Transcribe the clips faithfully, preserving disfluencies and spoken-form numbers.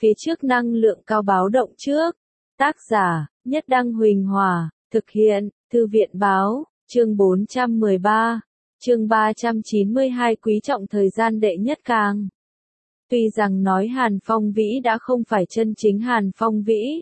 Phía trước năng lượng cao báo động trước. Tác giả, Nhất Đăng Huỳnh Hòa, thực hiện, Thư viện Báo, chương bốn trăm mười ba, chương ba trăm chín mươi hai quý trọng thời gian đệ nhất càng. Tuy rằng nói Hàn Phong Vĩ đã không phải chân chính Hàn Phong Vĩ.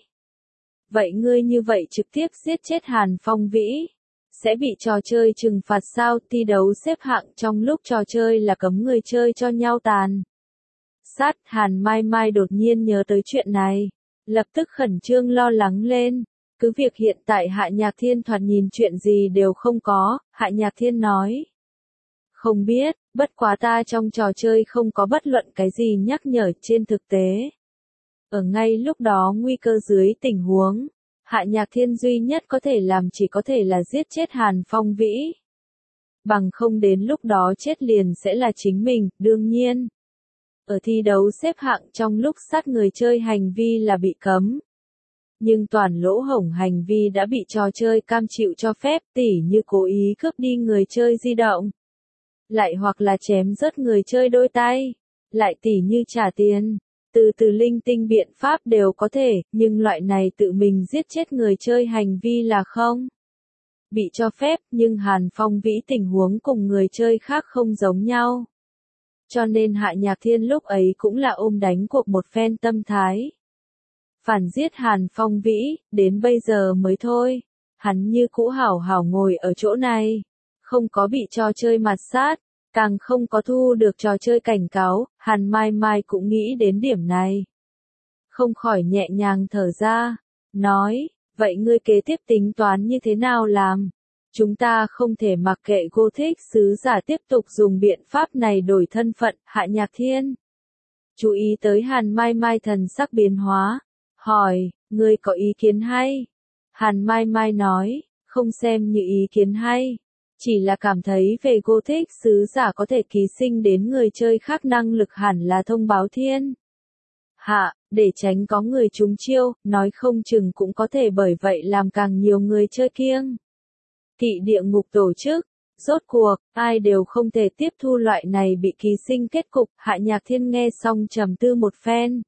Vậy ngươi như vậy trực tiếp giết chết Hàn Phong Vĩ, sẽ bị trò chơi trừng phạt sao? Thi đấu xếp hạng trong lúc trò chơi là cấm người chơi cho nhau tàn sát. Hàn Mai Mai đột nhiên nhớ tới chuyện này, lập tức khẩn trương lo lắng lên. Cứ việc hiện tại Hạ Nhạc Thiên thoạt nhìn chuyện gì đều không có, Hạ Nhạc Thiên nói. Không biết, bất quá ta trong trò chơi không có bất luận cái gì nhắc nhở. Trên thực tế, ở ngay lúc đó nguy cơ dưới tình huống, Hạ Nhạc Thiên duy nhất có thể làm chỉ có thể là giết chết Hàn Phong Vĩ. Bằng không đến lúc đó chết liền sẽ là chính mình. Đương nhiên, ở thi đấu xếp hạng trong lúc sát người chơi hành vi là bị cấm. Nhưng toàn lỗ hổng hành vi đã bị trò chơi cam chịu cho phép, tỉ như cố ý cướp đi người chơi di động. Lại hoặc là chém rớt người chơi đôi tay. Lại tỉ như trả tiền. Từ từ linh tinh biện pháp đều có thể, nhưng loại này tự mình giết chết người chơi hành vi là không bị cho phép. Nhưng Hàn Phong Vĩ tình huống cùng người chơi khác không giống nhau. Cho nên Hạ Nhạc Thiên lúc ấy cũng là ôm đánh cuộc một phen tâm thái. Phản giết Hàn Phong Vĩ, đến bây giờ mới thôi. Hắn như cũ hảo hảo ngồi ở chỗ này. Không có bị trò chơi mạt sát, càng không có thu được trò chơi cảnh cáo. Hàn Mai Mai cũng nghĩ đến điểm này. Không khỏi nhẹ nhàng thở ra. Nói, vậy ngươi kế tiếp tính toán như thế nào làm? Chúng ta không thể mặc kệ Gothic sứ giả tiếp tục dùng biện pháp này đổi thân phận. Hạ Nhạc Thiên chú ý tới Hàn Mai Mai thần sắc biến hóa. Hỏi, ngươi có ý kiến hay? Hàn Mai Mai nói, không xem như ý kiến hay. Chỉ là cảm thấy về Gothic sứ giả có thể ký sinh đến người chơi khác năng lực hẳn là thông báo thiên hạ, để tránh có người trúng chiêu, nói không chừng cũng có thể bởi vậy làm càng nhiều người chơi kiêng kỵ địa ngục tổ chức. Rốt cuộc, ai đều không thể tiếp thu loại này bị ký sinh kết cục. Hạ Nhạc Thiên nghe xong trầm tư một phen.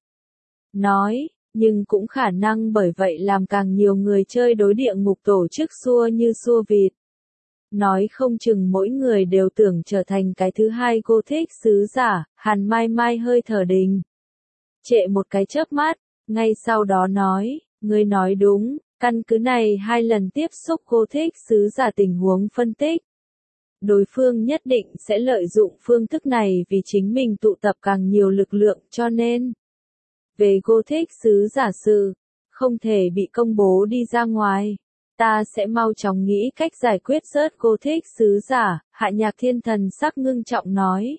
Nói, nhưng cũng khả năng bởi vậy làm càng nhiều người chơi đối địa ngục tổ chức xua như xua vịt. Nói không chừng mỗi người đều tưởng trở thành cái thứ hai Gothic sứ giả. Hàn Mai Mai hơi thở đình trệ một cái chớp mắt, ngay sau đó nói, ngươi nói đúng, căn cứ này hai lần tiếp xúc Gothic sứ giả tình huống phân tích. Đối phương nhất định sẽ lợi dụng phương thức này vì chính mình tụ tập càng nhiều lực lượng, cho nên về Gothic sứ giả sự, không thể bị công bố đi ra ngoài. Ta sẽ mau chóng nghĩ cách giải quyết rớt Gothic sứ giả. Hạ Nhạc Thiên thần sắc ngưng trọng nói.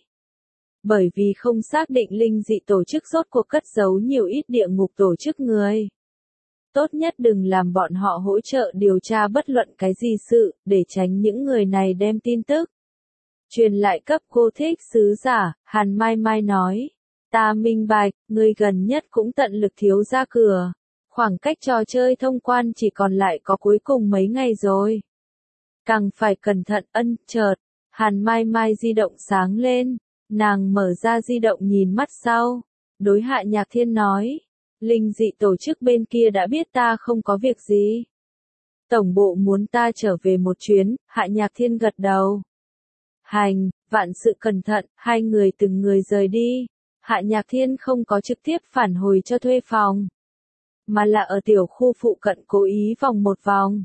Bởi vì không xác định linh dị tổ chức rốt cuộc cất giấu nhiều ít địa ngục tổ chức người. Tốt nhất đừng làm bọn họ hỗ trợ điều tra bất luận cái gì sự, để tránh những người này đem tin tức truyền lại cấp Gothic sứ giả. Hàn Mai Mai nói. Ta minh bạch, người gần nhất cũng tận lực thiếu ra cửa. Khoảng cách trò chơi thông quan chỉ còn lại có cuối cùng mấy ngày rồi. Càng phải cẩn thận. Ân. Chợt, Hàn Mai Mai di động sáng lên. Nàng mở ra di động nhìn mắt sau. Đối Hạ Nhạc Thiên nói. Linh dị tổ chức bên kia đã biết ta không có việc gì. Tổng bộ muốn ta trở về một chuyến. Hạ Nhạc Thiên gật đầu. Hành, vạn sự cẩn thận. Hai người từng người rời đi. Hạ Nhạc Thiên không có trực tiếp phản hồi cho thuê phòng, mà là ở tiểu khu phụ cận cố ý vòng một vòng.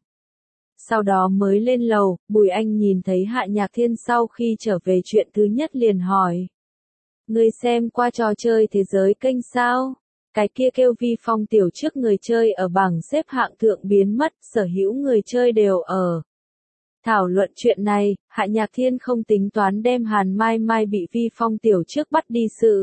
Sau đó mới lên lầu. Bùi Anh nhìn thấy Hạ Nhạc Thiên sau khi trở về, chuyện thứ nhất liền hỏi. Ngươi xem qua trò chơi thế giới kênh sao? Cái kia kêu Vi Phong tiểu trước người chơi ở bảng xếp hạng thượng biến mất, sở hữu người chơi đều ở thảo luận chuyện này. Hạ Nhạc Thiên không tính toán đem Hàn Mai Mai bị Vi Phong tiểu trước bắt đi sự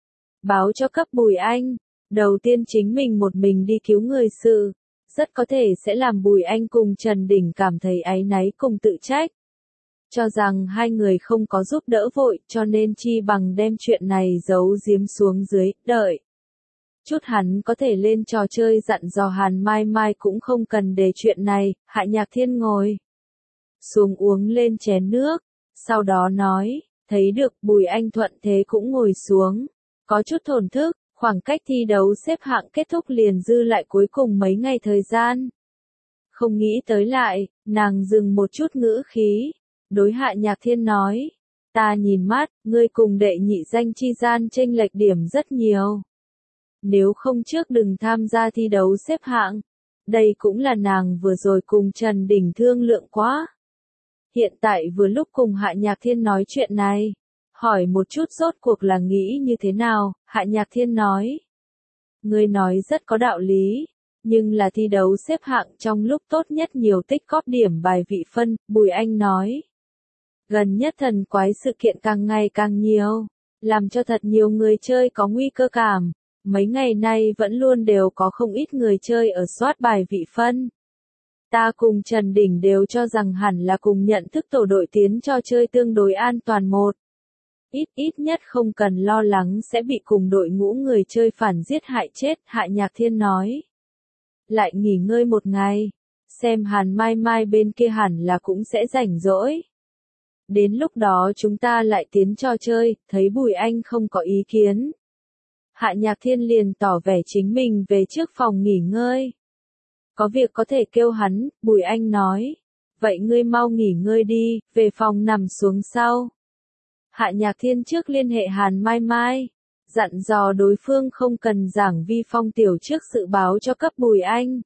báo cho cấp Bùi Anh. Đầu tiên chính mình một mình đi cứu người sự, rất có thể sẽ làm Bùi Anh cùng Trần Đình cảm thấy áy náy cùng tự trách. Cho rằng hai người không có giúp đỡ vội, cho nên chi bằng đem chuyện này giấu giếm xuống dưới, đợi chút hắn có thể lên trò chơi dặn dò Hàn Mai Mai cũng không cần để chuyện này. Hạ Nhạc Thiên ngồi xuống uống lên chén nước, sau đó nói, thấy được Bùi Anh thuận thế cũng ngồi xuống, có chút thổn thức, Khoảng cách thi đấu xếp hạng kết thúc liền dư lại cuối cùng mấy ngày thời gian. Không nghĩ tới lại, nàng dừng một chút ngữ khí. Đối Hạ Nhạc Thiên nói. Ta nhìn mắt, ngươi cùng đệ nhị danh chi gian chênh lệch điểm rất nhiều. Nếu không trước đừng tham gia thi đấu xếp hạng. Đây cũng là nàng vừa rồi cùng Trần Đình thương lượng quá. Hiện tại vừa lúc cùng Hạ Nhạc Thiên nói chuyện này. Hỏi một chút rốt cuộc là nghĩ như thế nào, Hạ Nhạc Thiên nói. Ngươi nói rất có đạo lý, nhưng là thi đấu xếp hạng trong lúc tốt nhất nhiều tích góp điểm bài vị phân, Bùi Anh nói. Gần nhất thần quái sự kiện càng ngày càng nhiều, làm cho thật nhiều người chơi có nguy cơ cảm. Mấy ngày nay vẫn luôn đều có không ít người chơi ở soát bài vị phân. Ta cùng Trần Đình đều cho rằng hẳn là cùng nhận thức tổ đội tiến cho chơi tương đối an toàn một. Ít ít nhất không cần lo lắng sẽ bị cùng đội ngũ người chơi phản giết hại chết, Hạ Nhạc Thiên nói. Lại nghỉ ngơi một ngày, xem Hàn Mai Mai bên kia hẳn là cũng sẽ rảnh rỗi. Đến lúc đó chúng ta lại tiến cho chơi, thấy Bùi Anh không có ý kiến. Hạ Nhạc Thiên liền tỏ vẻ chính mình về trước phòng nghỉ ngơi. Có việc có thể kêu hắn, Bùi Anh nói. Vậy ngươi mau nghỉ ngơi đi, về phòng nằm xuống sau. Hạ Nhạc Thiên trước liên hệ Hàn Mai Mai, dặn dò đối phương không cần giảng vi phong tiểu trước sự báo cho cấp Bùi Anh.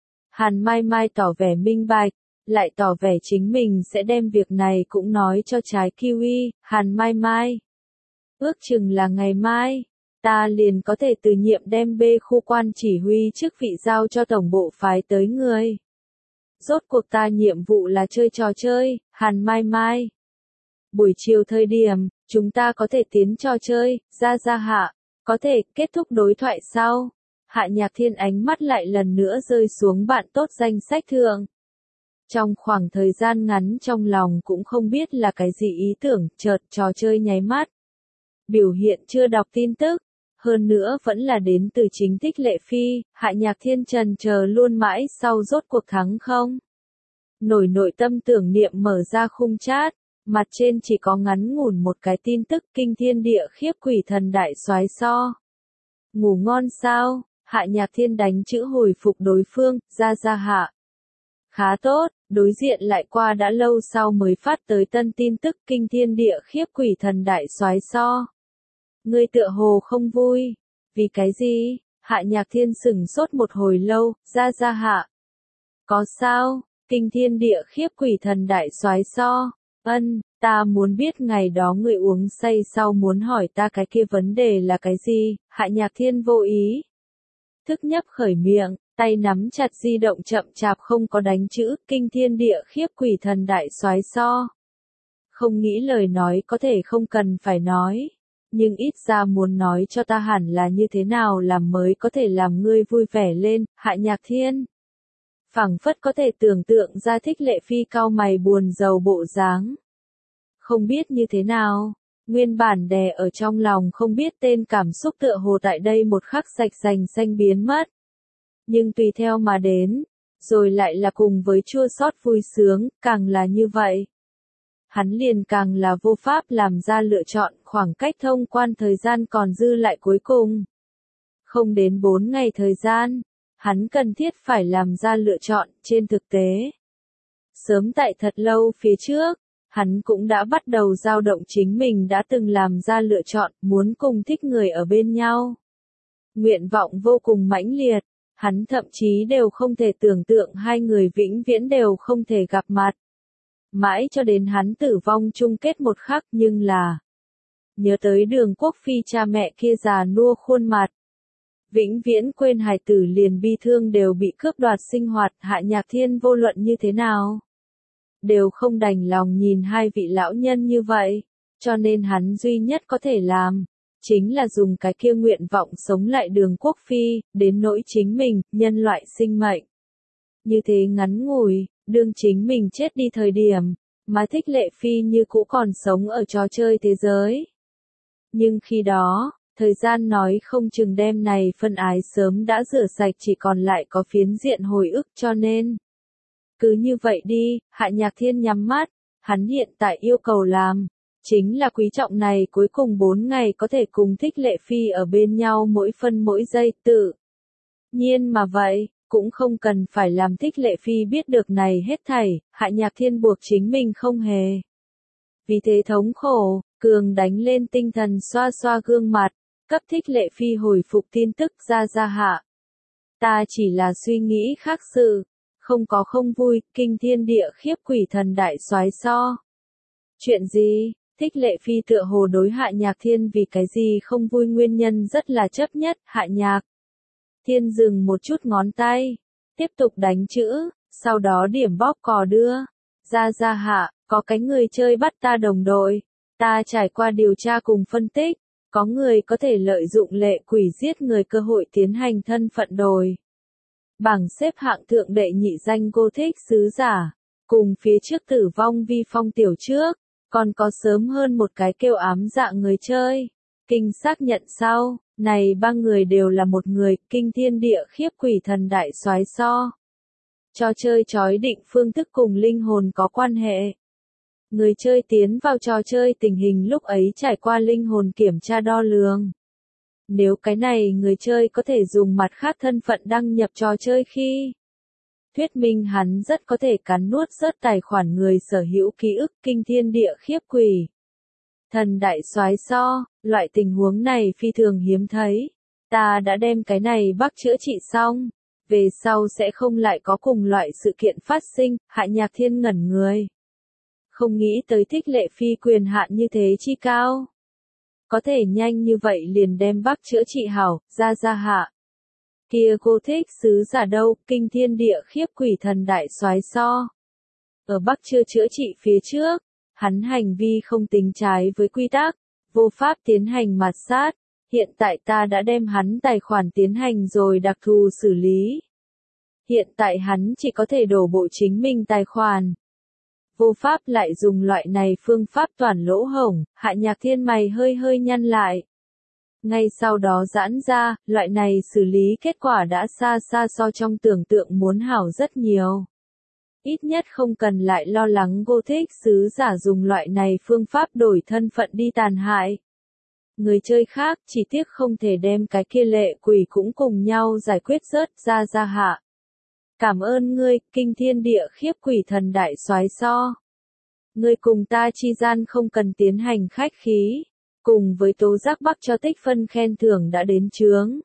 Hàn Mai Mai tỏ vẻ minh bạch, lại tỏ vẻ chính mình sẽ đem việc này cũng nói cho trái kiwi, Hàn Mai Mai. Ước chừng là ngày mai, ta liền có thể từ nhiệm đem B khu quan chỉ huy chức vị giao cho tổng bộ phái tới người. Rốt cuộc ta nhiệm vụ là chơi trò chơi, Hàn Mai Mai. Buổi chiều thời điểm, chúng ta có thể tiến trò chơi, ra ra hạ, có thể kết thúc đối thoại sau. Hạ Nhạc Thiên ánh mắt lại lần nữa rơi xuống bạn tốt danh sách thượng. Trong khoảng thời gian ngắn trong lòng cũng không biết là cái gì ý tưởng, chợt trò chơi nháy mắt. Biểu hiện chưa đọc tin tức, hơn nữa vẫn là đến từ chính Thích Lệ Phi, Hạ Nhạc Thiên trần chờ luôn mãi sau rốt cuộc thắng không. Nổi nội tâm tưởng niệm mở ra khung chat, mặt trên chỉ có ngắn ngủn một cái tin tức kinh thiên địa khiếp quỷ thần đại soái so. Ngủ ngon sao, Hạ Nhạc Thiên đánh chữ hồi phục đối phương, ra ra hạ. Khá tốt, đối diện lại qua đã lâu sau mới phát tới tân tin tức kinh thiên địa khiếp quỷ thần đại soái so. Ngươi tựa hồ không vui, vì cái gì? Hạ Nhạc Thiên sửng sốt một hồi lâu, ra ra hạ. Có sao, kinh thiên địa khiếp quỷ thần đại soái so. Ân, ta muốn biết ngày đó người uống say sau muốn hỏi ta cái kia vấn đề là cái gì, Hạ Nhạc Thiên vô ý. Thức nhấp khởi miệng, tay nắm chặt di động chậm chạp không có đánh chữ, kinh thiên địa khiếp quỷ thần đại soái so. Không nghĩ lời nói có thể không cần phải nói, nhưng ít ra muốn nói cho ta hẳn là như thế nào làm mới có thể làm ngươi vui vẻ lên, Hạ Nhạc Thiên. Phảng phất có thể tưởng tượng ra Thích Lệ Phi cau mày buồn rầu bộ dáng. Không biết như thế nào, nguyên bản đè ở trong lòng không biết tên cảm xúc tựa hồ tại đây một khắc sạch sành xanh biến mất. Nhưng tùy theo mà đến, rồi lại là cùng với chua xót vui sướng, càng là như vậy. Hắn liền càng là vô pháp làm ra lựa chọn, khoảng cách thông quan thời gian còn dư lại cuối cùng. Không đến bốn ngày thời gian. Hắn cần thiết phải làm ra lựa chọn, trên thực tế. Sớm tại thật lâu phía trước, hắn cũng đã bắt đầu dao động chính mình đã từng làm ra lựa chọn, muốn cùng thích người ở bên nhau. Nguyện vọng vô cùng mãnh liệt, hắn thậm chí đều không thể tưởng tượng hai người vĩnh viễn đều không thể gặp mặt. Mãi cho đến hắn tử vong chung kết một khắc nhưng là nhớ tới Đường Quốc Phi cha mẹ kia già nua khuôn mặt. Vĩnh viễn quên hài tử liền bi thương đều bị cướp đoạt sinh hoạt, Hạ Nhạc Thiên vô luận như thế nào. Đều không đành lòng nhìn hai vị lão nhân như vậy, cho nên hắn duy nhất có thể làm, chính là dùng cái kia nguyện vọng sống lại Đường Quốc Phi, đến nỗi chính mình, nhân loại sinh mệnh. Như thế ngắn ngủi, đương chính mình chết đi thời điểm, mà Thích Lệ Phi như cũ còn sống ở trò chơi thế giới. Nhưng khi đó, thời gian nói không chừng đêm này phân ái sớm đã rửa sạch chỉ còn lại có phiến diện hồi ức cho nên. Cứ như vậy đi, Hạ Nhạc Thiên nhắm mắt, hắn hiện tại yêu cầu làm, Chính là quý trọng này cuối cùng bốn ngày có thể cùng Thích Lệ Phi ở bên nhau mỗi phân mỗi giây tự. Nhiên mà vậy, cũng không cần phải làm Thích Lệ Phi biết được này hết thảy, Hạ Nhạc Thiên buộc chính mình không hề. Vì thế thống khổ, cường đánh lên tinh thần xoa xoa gương mặt, cấp Thích Lệ Phi hồi phục tin tức ra ra hạ. Ta chỉ là suy nghĩ khác sự, không có không vui, kinh thiên địa khiếp quỷ thần đại soái so. Chuyện gì? Thích Lệ Phi tựa hồ đối Hạ Nhạc Thiên vì cái gì không vui nguyên nhân rất là chấp nhất, Hạ Nhạc Thiên dừng một chút ngón tay, tiếp tục đánh chữ, sau đó điểm bóp cò đưa. Ra ra hạ, có cái người chơi bắt ta đồng đội, ta trải qua điều tra cùng phân tích, có người có thể lợi dụng lệ quỷ giết người cơ hội tiến hành thân phận đổi. Bảng xếp hạng thượng đệ nhị danh Gothic sứ giả, cùng phía trước tử vong vi phong tiểu trước, còn có sớm hơn một cái kêu ám dạ người chơi. Kinh xác nhận sau, này ba người đều là một người, kinh thiên địa khiếp quỷ thần đại soái so. Trò chơi chói định phương thức cùng linh hồn có quan hệ. Người chơi tiến vào trò chơi tình hình lúc ấy trải qua linh hồn kiểm tra đo lường. Nếu cái này người chơi có thể dùng mặt khác thân phận đăng nhập trò chơi khi thuyết minh hắn rất có thể cắn nuốt rớt tài khoản người sở hữu ký ức kinh thiên địa khiếp quỷ thần đại soái so, loại tình huống này phi thường hiếm thấy. Ta đã đem cái này bác chữa trị xong, về sau sẽ không lại có cùng loại sự kiện phát sinh. Hạ Nhạc Thiên ngẩn người, không nghĩ tới Thích Lệ Phi quyền hạn như thế chi cao, có thể nhanh như vậy liền đem bác chữa trị hảo. Ra ra hạ, kia Gothic sứ giả đâu, kinh thiên địa khiếp quỷ thần đại soái so. Ở Bắc chưa chữa trị phía trước, hắn hành vi không tính trái với quy tắc, vô pháp tiến hành mạt sát, hiện tại ta đã đem hắn tài khoản tiến hành rồi đặc thù xử lý. Hiện tại hắn chỉ có thể đổ bộ chính mình tài khoản. Vô pháp lại dùng loại này phương pháp toàn lỗ hổng, Hạ Nhạc Thiên mày hơi hơi nhăn lại. Ngay sau đó giãn ra, loại này xử lý kết quả đã xa xa so trong tưởng tượng muốn hảo rất nhiều. Ít nhất không cần lại lo lắng Gothic sứ giả dùng loại này phương pháp đổi thân phận đi tàn hại người chơi khác, chỉ tiếc không thể đem cái kia lệ quỷ cũng cùng nhau giải quyết rớt. Ra ra hạ, cảm ơn ngươi, kinh thiên địa khiếp quỷ thần đại soái so. Ngươi cùng ta chi gian không cần tiến hành khách khí, cùng với tố giác bắc cho tích phân khen thưởng đã đến chướng.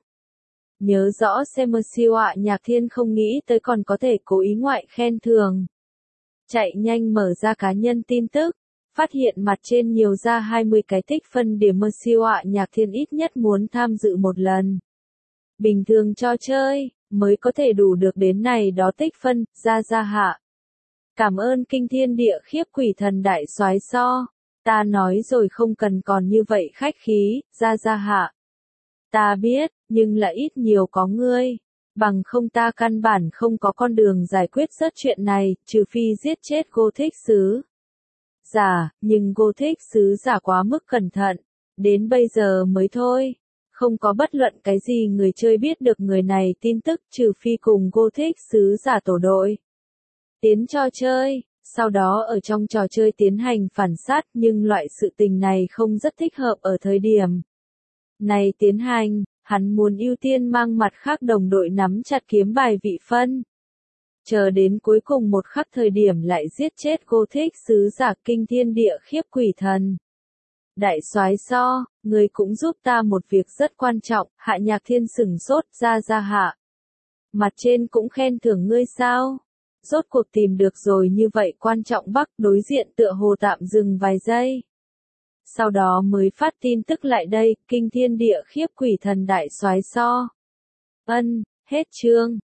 Nhớ rõ xem siêu Hạ Nhạc Thiên không nghĩ tới còn có thể cố ý ngoại khen thưởng. Chạy nhanh mở ra cá nhân tin tức, phát hiện mặt trên nhiều ra hai mươi cái tích phân điểm siêu Hạ Nhạc Thiên ít nhất muốn tham dự một lần. Bình thường cho chơi, mới có thể đủ được đến này đó tích phân. Ra ra hạ, cảm ơn kinh thiên địa khiếp quỷ thần đại soái so. Ta nói rồi không cần còn như vậy khách khí. Ra ra hạ, ta biết, nhưng là ít nhiều có ngươi, bằng không ta căn bản không có con đường giải quyết rớt chuyện này, trừ phi giết chết Gothic sứ giả, nhưng Gothic sứ giả quá mức cẩn thận, đến bây giờ mới thôi, không có bất luận cái gì người chơi biết được người này tin tức trừ phi cùng Gothic sứ giả tổ đội. Tiến trò chơi, sau đó ở trong trò chơi tiến hành phản sát, nhưng loại sự tình này không rất thích hợp ở thời điểm này tiến hành. Hắn muốn ưu tiên mang mặt khác đồng đội nắm chặt kiếm bài vị phân. Chờ đến cuối cùng một khắc thời điểm lại giết chết Gothic sứ giả kinh thiên địa khiếp quỷ thần đại soái so, người cũng giúp ta một việc rất quan trọng. Hạ Nhạc Thiên sửng sốt. Ra ra hạ, mặt trên cũng khen thưởng ngươi sao? Rốt cuộc tìm được rồi như vậy quan trọng bắc. Đối diện tựa hồ tạm dừng vài giây, sau đó mới phát tin tức lại đây, kinh thiên địa khiếp quỷ thần đại soái so. Ân, hết chương.